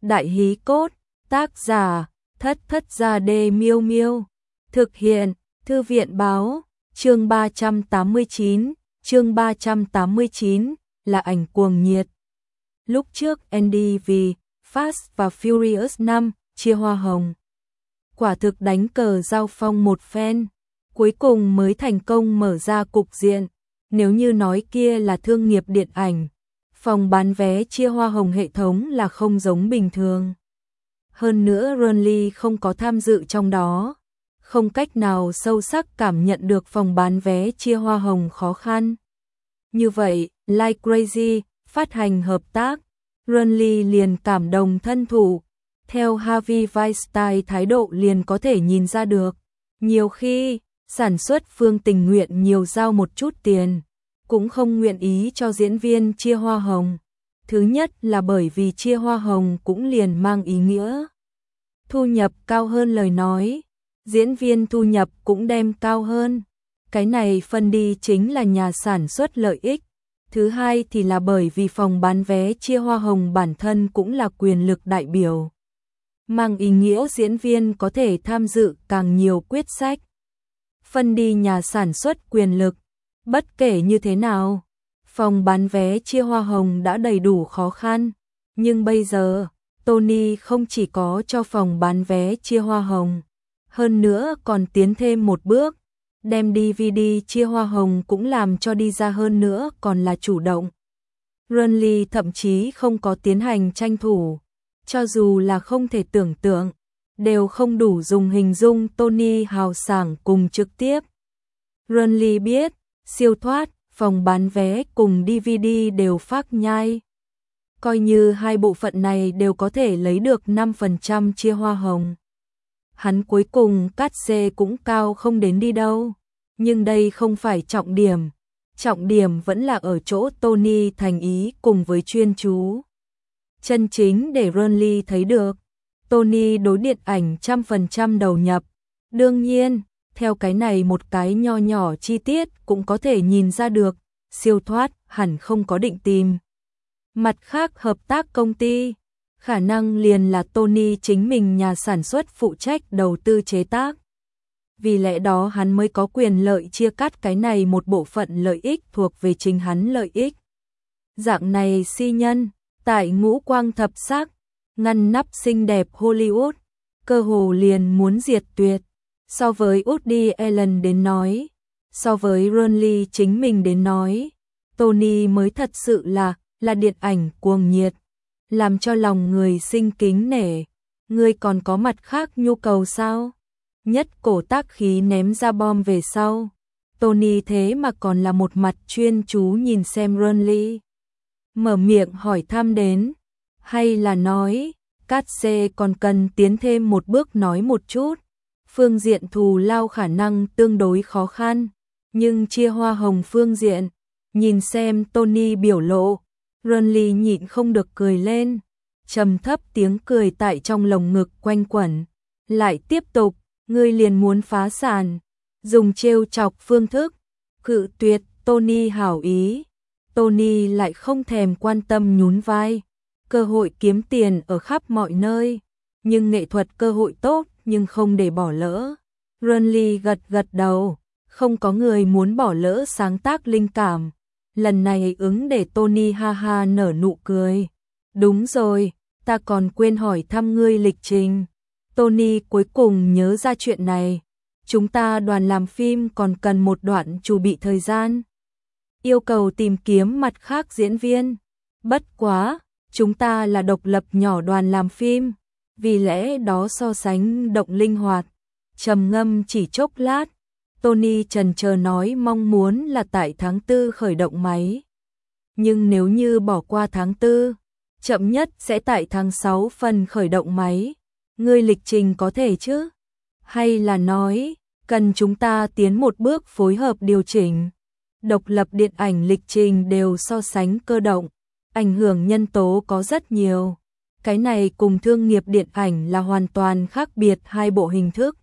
Đại hí cốt, tác giả, Thất Thất Gia Đê Miêu Miêu. Thực hiện, Thư viện Báo, chương 389 là ảnh cuồng nhiệt. Lúc trước Andy vì Fast và Furious 5 chia hoa hồng. Quả thực đánh cờ giao phong một phen, cuối cùng mới thành công mở ra cục diện. Nếu như nói kia là thương nghiệp điện ảnh, phòng bán vé chia hoa hồng hệ thống là không giống bình thường. Hơn nữa Ronly không có tham dự trong đó, không cách nào sâu sắc cảm nhận được phòng bán vé chia hoa hồng khó khăn. Như vậy, Like Crazy phát hành hợp tác, Ronly liền cảm động thân thủ. Theo Harvey Weinstein thái độ liền có thể nhìn ra được, nhiều khi sản xuất phương tình nguyện nhiều giao một chút tiền, cũng không nguyện ý cho diễn viên chia hoa hồng. Thứ nhất là bởi vì chia hoa hồng cũng liền mang ý nghĩa thu nhập cao hơn, lời nói diễn viên thu nhập cũng đem cao hơn. Cái này phân đi chính là nhà sản xuất lợi ích. Thứ hai thì là bởi vì phòng bán vé chia hoa hồng bản thân cũng là quyền lực đại biểu, mang ý nghĩa diễn viên có thể tham dự càng nhiều quyết sách. Phân đi nhà sản xuất quyền lực, bất kể như thế nào, phòng bán vé chia hoa hồng đã đầy đủ khó khăn. Nhưng bây giờ, Tony không chỉ có cho phòng bán vé chia hoa hồng, hơn nữa còn tiến thêm một bước, đem DVD chia hoa hồng cũng làm cho đi ra, hơn nữa còn là chủ động. Ronly thậm chí không có tiến hành tranh thủ, cho dù là không thể tưởng tượng, đều không đủ dùng hình dung Tony hào sảng cùng trực tiếp. Ronly biết, siêu thoát, phòng bán vé cùng DVD đều phát nhai. Coi như hai bộ phận này đều có thể lấy được 5% chia hoa hồng, hắn cuối cùng cát xê cũng cao không đến đi đâu. Nhưng đây không phải trọng điểm vẫn là ở chỗ Tony thành ý cùng với chuyên chú. Chân chính để Ronly thấy được, Tony đối điện ảnh 100% đầu nhập. Đương nhiên, theo cái này một cái nho nhỏ chi tiết cũng có thể nhìn ra được, siêu thoát hẳn không có định tìm mặt khác hợp tác công ty, khả năng liền là Tony chính mình nhà sản xuất phụ trách đầu tư chế tác. Vì lẽ đó hắn mới có quyền lợi chia cắt cái này một bộ phận lợi ích thuộc về chính hắn lợi ích. Dạng này si nhân, tại ngũ quang thập sắc, ngăn nắp xinh đẹp Hollywood, cơ hồ liền muốn diệt tuyệt. So với Woody Allen đến nói, so với Ronly chính mình đến nói, Tony mới thật sự là điện ảnh cuồng nhiệt, làm cho lòng người sinh kính nể. Ngươi còn có mặt khác nhu cầu sao? Nhất cổ tác khí ném ra bom về sau, Tony thế mà còn là một mặt chuyên chú nhìn xem Ronly. Mở miệng hỏi thăm đến, hay là nói, cát xê còn cần tiến thêm một bước nói một chút. Phương diện thù lao khả năng tương đối khó khăn, nhưng chia hoa hồng phương diện, nhìn xem Tony biểu lộ, Ronly nhịn không được cười lên, trầm thấp tiếng cười tại trong lồng ngực quanh quẩn, lại tiếp tục, ngươi liền muốn phá sản, dùng trêu chọc phương thức, cự tuyệt Tony hảo ý. Tony lại không thèm quan tâm nhún vai, cơ hội kiếm tiền ở khắp mọi nơi, nhưng nghệ thuật cơ hội tốt nhưng không để bỏ lỡ. Ronly gật gật đầu, không có người muốn bỏ lỡ sáng tác linh cảm. Lần này ứng để Tony ha ha nở nụ cười. Đúng rồi, ta còn quên hỏi thăm ngươi lịch trình. Tony cuối cùng nhớ ra chuyện này. Chúng ta đoàn làm phim còn cần một đoạn chuẩn bị thời gian. Yêu cầu tìm kiếm mặt khác diễn viên. Bất quá, chúng ta là độc lập nhỏ đoàn làm phim, vì lẽ đó so sánh động linh hoạt. Trầm ngâm chỉ chốc lát, Tony chần chờ nói mong muốn là tại tháng 4 khởi động máy. Nhưng nếu như bỏ qua tháng 4, chậm nhất sẽ tại tháng 6 phần khởi động máy. Ngươi lịch trình có thể chứ? Hay là nói, cần chúng ta tiến một bước phối hợp điều chỉnh? Độc lập điện ảnh lịch trình đều so sánh cơ động, ảnh hưởng nhân tố có rất nhiều. Cái này cùng thương nghiệp điện ảnh là hoàn toàn khác biệt hai bộ hình thức.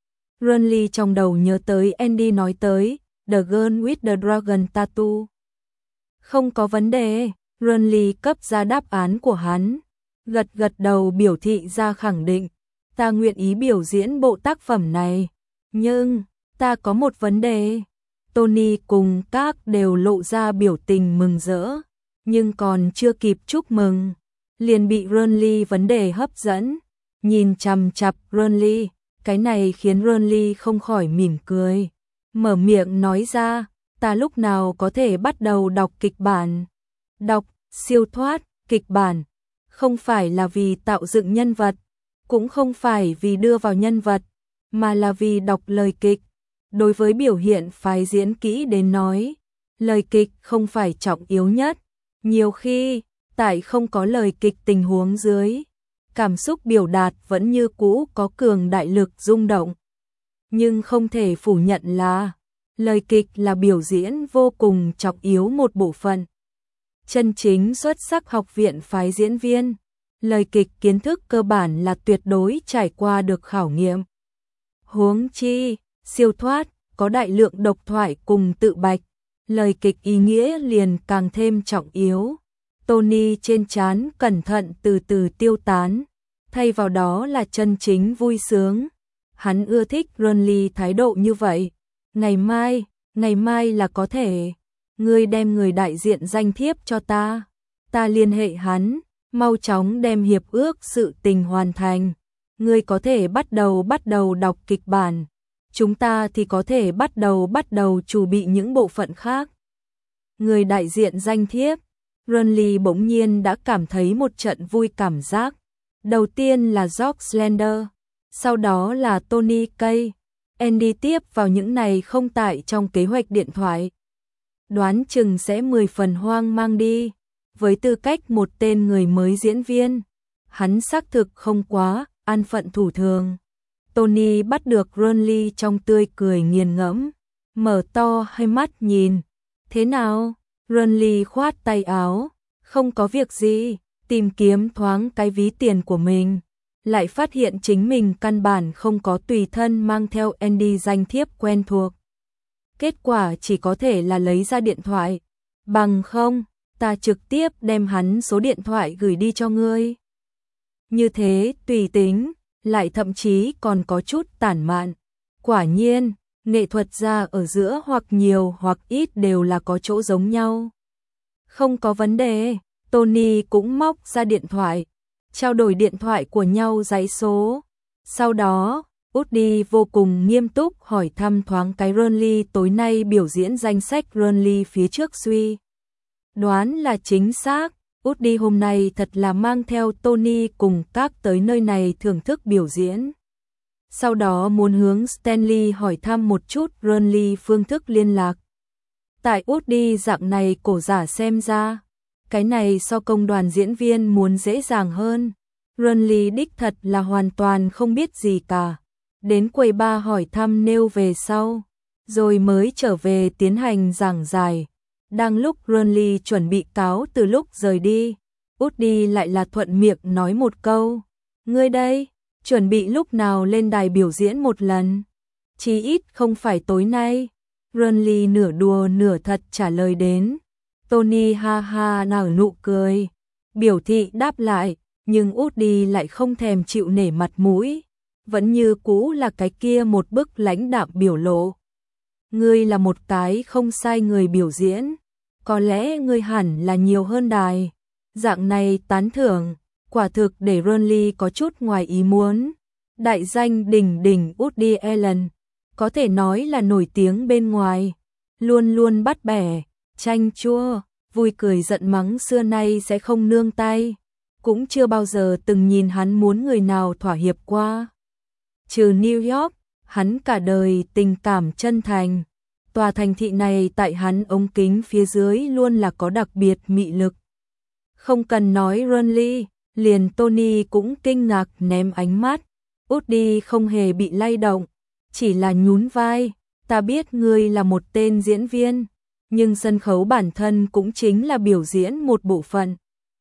Ronly trong đầu nhớ tới Andy nói tới The Girl with the Dragon Tattoo. Không có vấn đề, Ronly cấp ra đáp án của hắn. gật gật đầu biểu thị ra khẳng định, ta nguyện ý biểu diễn bộ tác phẩm này, nhưng ta có một vấn đề. Tony cùng các đều lộ ra biểu tình mừng rỡ, nhưng còn chưa kịp chúc mừng, liền bị Renly vấn đề hấp dẫn, nhìn chằm chằm Renly, cái này khiến Renly không khỏi mỉm cười, mở miệng nói ra, ta lúc nào có thể bắt đầu đọc kịch bản. Đọc siêu thoát kịch bản không phải là vì tạo dựng nhân vật, cũng không phải vì đưa vào nhân vật, mà là vì đọc lời kịch. Đối với biểu hiện phái diễn kỹ đến nói, lời kịch không phải trọng yếu nhất. Nhiều khi, tại không có lời kịch tình huống dưới, cảm xúc biểu đạt vẫn như cũ có cường đại lực rung động. Nhưng không thể phủ nhận là, lời kịch là biểu diễn vô cùng trọng yếu một bộ phận. Chân chính xuất sắc học viện phái diễn viên, lời kịch kiến thức cơ bản là tuyệt đối trải qua được khảo nghiệm. Huống chi, siêu thoát, có đại lượng độc thoại cùng tự bạch, lời kịch ý nghĩa liền càng thêm trọng yếu. Tony trên trán cẩn thận từ từ tiêu tán, thay vào đó là chân chính vui sướng. Hắn ưa thích Renly thái độ như vậy. Ngày mai là có thể. Ngươi đem người đại diện danh thiếp cho ta. Ta liên hệ hắn, mau chóng đem hiệp ước sự tình hoàn thành. Ngươi có thể bắt đầu đọc kịch bản. Chúng ta thì có thể bắt đầu chuẩn bị những bộ phận khác. Người đại diện danh thiếp. Renly bỗng nhiên đã cảm thấy một trận vui cảm giác. Đầu tiên là George Slender, sau đó là Tony Kaye. Andy tiếp vào những này không tại trong kế hoạch điện thoại. Đoán chừng sẽ 10 phần hoang mang đi. Với tư cách một tên người mới diễn viên, hắn xác thực không quá an phận thủ thường. Tony bắt được Renly trong tươi cười nghiền ngẫm, mở to hai mắt nhìn. Thế nào? Renly khoát tay áo, không có việc gì, tìm kiếm thoáng cái ví tiền của mình, lại phát hiện chính mình căn bản không có tùy thân mang theo Andy danh thiếp quen thuộc. Kết quả chỉ có thể là lấy ra điện thoại, bằng không, ta trực tiếp đem hắn số điện thoại gửi đi cho ngươi. Như thế tùy tính, lại thậm chí còn có chút tản mạn. Quả nhiên, nghệ thuật gia ở giữa hoặc nhiều hoặc ít đều là có chỗ giống nhau. Không có vấn đề, Tony cũng móc ra điện thoại, trao đổi điện thoại của nhau dãy số. Sau đó, Woody vô cùng nghiêm túc hỏi thăm thoáng cái Renly tối nay biểu diễn danh sách Renly phía trước suy. Đoán là chính xác, Woody hôm nay thật là mang theo Tony cùng các tới nơi này thưởng thức biểu diễn. Sau đó muốn hướng Stanley hỏi thăm một chút Renly phương thức liên lạc. Tại Woody dạng này cổ giả xem ra, cái này so công đoàn diễn viên muốn dễ dàng hơn. Renly đích thật là hoàn toàn không biết gì cả. Đến quầy ba hỏi thăm nêu về sau, rồi mới trở về tiến hành giảng giải. Đang lúc Renly chuẩn bị cáo từ lúc rời đi, Woody lại là thuận miệng nói một câu. Ngươi đây, chuẩn bị lúc nào lên đài biểu diễn một lần? Chí ít không phải tối nay. Renly nửa đùa nửa thật trả lời đến. Tony ha ha nở nụ cười, biểu thị đáp lại, nhưng Woody lại không thèm chịu nể mặt mũi, vẫn như cũ là cái kia một bức lãnh đạm biểu lộ. Ngươi là một cái không sai người biểu diễn, có lẽ ngươi hẳn là nhiều hơn đài. Dạng này tán thưởng, quả thực để Renly có chút ngoài ý muốn. Đại danh đỉnh đỉnh Woody Allen, có thể nói là nổi tiếng bên ngoài, luôn luôn bắt bẻ, chanh chua, vui cười giận mắng xưa nay sẽ không nương tay, cũng chưa bao giờ từng nhìn hắn muốn người nào thỏa hiệp qua. Trừ New York, hắn cả đời tình cảm chân thành, tòa thành thị này tại hắn ống kính phía dưới luôn là có đặc biệt mị lực. Không cần nói Renly, liền Tony cũng kinh ngạc ném ánh mắt. Woody không hề bị lay động, chỉ là nhún vai. Ta biết ngươi là một tên diễn viên, nhưng sân khấu bản thân cũng chính là biểu diễn một bộ phận.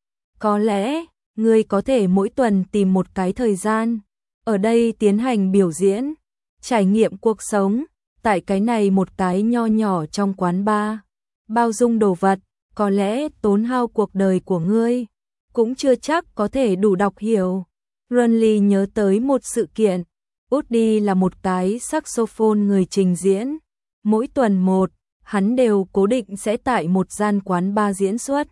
Có lẽ, ngươi có thể mỗi tuần tìm một cái thời gian, ở đây tiến hành biểu diễn, trải nghiệm cuộc sống, tại cái này một cái nho nhỏ trong quán bar, bao dung đồ vật, có lẽ tốn hao cuộc đời của ngươi. cũng chưa chắc có thể đủ đọc hiểu. Renly nhớ tới một sự kiện. Woody là một cái saxophone người trình diễn. Mỗi tuần một, hắn đều cố định sẽ tại một gian quán bar diễn xuất.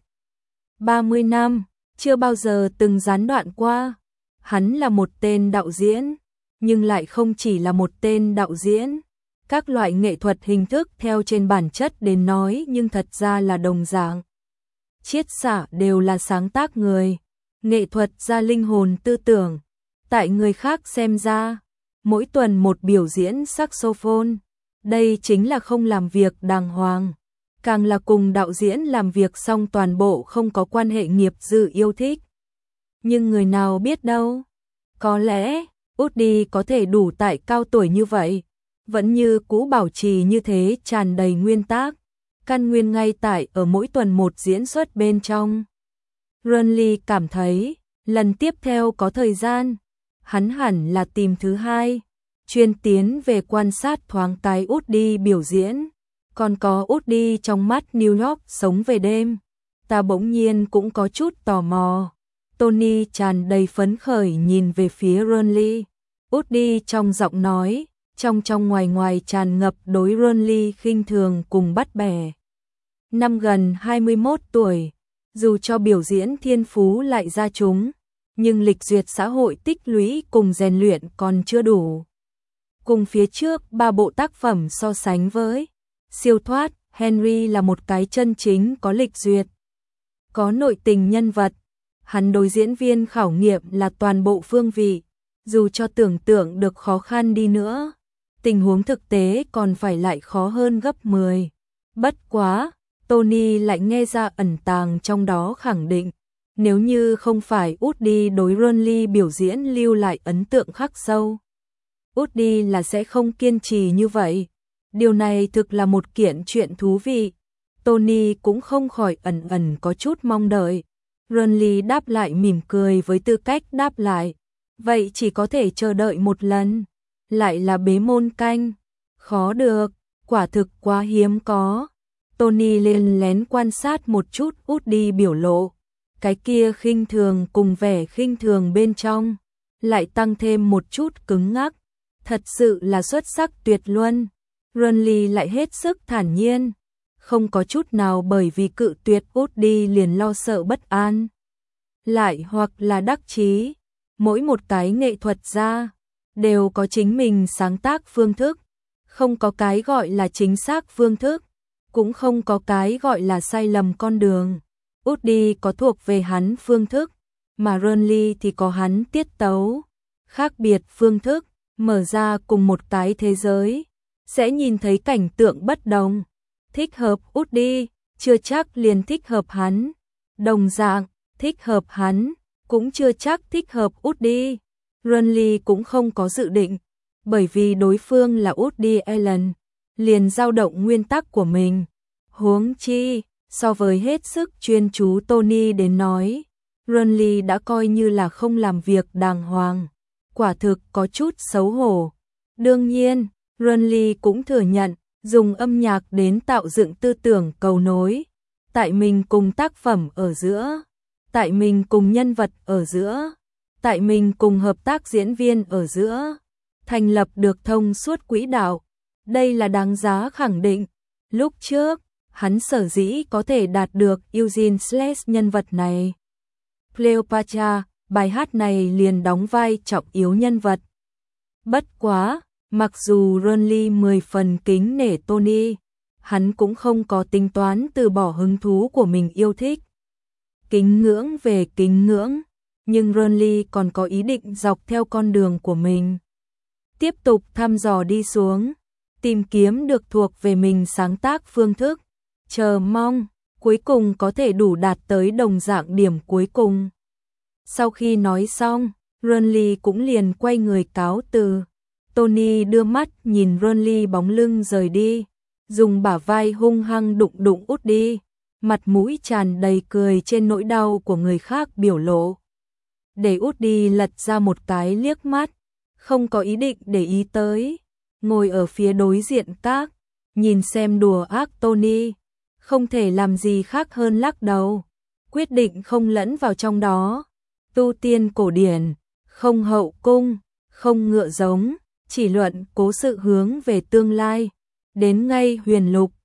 30 năm, chưa bao giờ từng gián đoạn qua. Hắn là một tên đạo diễn, nhưng lại không chỉ là một tên đạo diễn. Các loại nghệ thuật hình thức theo trên bản chất đến nói nhưng thật ra là đồng dạng. Chiết xạ đều là sáng tác người. Nghệ thuật ra linh hồn tư tưởng. Tại người khác xem ra, mỗi tuần một biểu diễn saxophone. Đây chính là không làm việc đàng hoàng. Càng là cùng đạo diễn làm việc xong toàn bộ không có quan hệ nghiệp dư yêu thích. Nhưng người nào biết đâu. Có lẽ, Woody có thể đủ tại cao tuổi như vậy. Vẫn như cũ bảo trì như thế tràn đầy nguyên tác. Căn nguyên ngay tại ở mỗi tuần một diễn xuất bên trong. Renly cảm thấy, lần tiếp theo có thời gian, hắn hẳn là tìm thứ hai. Chuyên tiến về quan sát thoáng cái Woody biểu diễn. Còn có Woody trong mắt New York sống về đêm. Ta bỗng nhiên cũng có chút tò mò. Tony tràn đầy phấn khởi nhìn về phía Renly. Woody trong giọng nói, trong ngoài ngoài tràn ngập đối Renly khinh thường cùng bắt bẻ. Năm gần 21 tuổi, dù cho biểu diễn thiên phú lại ra chúng, nhưng lịch duyệt xã hội tích lũy cùng rèn luyện còn chưa đủ. Cùng phía trước 3 bộ tác phẩm so sánh với siêu thoát, Henry là một cái chân chính có lịch duyệt, có nội tình nhân vật. Hắn đối diễn viên khảo nghiệm là toàn bộ phương vị, dù cho tưởng tượng được khó khăn đi nữa, tình huống thực tế còn phải lại khó hơn gấp 10. Bất quá, Tony lại nghe ra ẩn tàng trong đó khẳng định, nếu như không phải Woody đối Renly biểu diễn lưu lại ấn tượng khắc sâu, Woody là sẽ không kiên trì như vậy. Điều này thực là một kiện chuyện thú vị. Tony cũng không khỏi ẩn có chút mong đợi. Renly đáp lại mỉm cười với tư cách đáp lại. Vậy chỉ có thể chờ đợi một lần. Lại là bế môn canh. Khó được, quả thực quá hiếm có. Tony lên lén quan sát một chút Woody biểu lộ. Cái kia khinh thường cùng vẻ khinh thường bên trong. Lại tăng thêm một chút cứng ngắc. Thật sự là xuất sắc tuyệt luân. Renly lại hết sức thản nhiên. Không có chút nào bởi vì cự tuyệt Woody liền lo sợ bất an. Lại hoặc là đắc chí. Mỗi một cái nghệ thuật gia đều có chính mình sáng tác phương thức. Không có cái gọi là chính xác phương thức. Cũng không có cái gọi là sai lầm con đường. Woody có thuộc về hắn phương thức. Mà Renly thì có hắn tiết tấu. Khác biệt phương thức. Mở ra cùng một cái thế giới. Sẽ nhìn thấy cảnh tượng bất đồng. Thích hợp Woody, chưa chắc liền thích hợp hắn. Đồng dạng, thích hợp hắn, cũng chưa chắc thích hợp Woody. Renly cũng không có dự định, bởi vì đối phương là Woody Allen, liền dao động nguyên tắc của mình. Huống chi, so với hết sức chuyên chú Tony đến nói, Renly đã coi như là không làm việc đàng hoàng. Quả thực có chút xấu hổ. Đương nhiên, Renly cũng thừa nhận, dùng âm nhạc đến tạo dựng tư tưởng cầu nối, tại mình cùng tác phẩm ở giữa, tại mình cùng nhân vật ở giữa, tại mình cùng hợp tác diễn viên ở giữa, thành lập được thông suốt quỹ đạo. Đây là đáng giá khẳng định. Lúc trước, hắn sở dĩ có thể đạt được Eugene Sledge nhân vật này. Cleopatra, bài hát này liền đóng vai trọng yếu nhân vật. Bất quá, mặc dù Renly 10 phần kính nể Tony, hắn cũng không có tính toán từ bỏ hứng thú của mình yêu thích. Kính ngưỡng về kính ngưỡng, nhưng Renly còn có ý định dọc theo con đường của mình. Tiếp tục thăm dò đi xuống, tìm kiếm được thuộc về mình sáng tác phương thức, chờ mong, cuối cùng có thể đủ đạt tới đồng dạng điểm cuối cùng. Sau khi nói xong, Renly cũng liền quay người cáo từ. Tony đưa mắt nhìn Renly bóng lưng rời đi, dùng bả vai hung hăng đụng Woody, mặt mũi tràn đầy cười trên nỗi đau của người khác biểu lộ. Để Woody lật ra một cái liếc mắt, không có ý định để ý tới, ngồi ở phía đối diện các, nhìn xem đùa ác Tony, không thể làm gì khác hơn lắc đầu. quyết định không lẫn vào trong đó. Tu tiên cổ điển, không hậu cung, không ngựa giống, chỉ luận cố sự hướng về tương lai. Đến ngay huyền lục,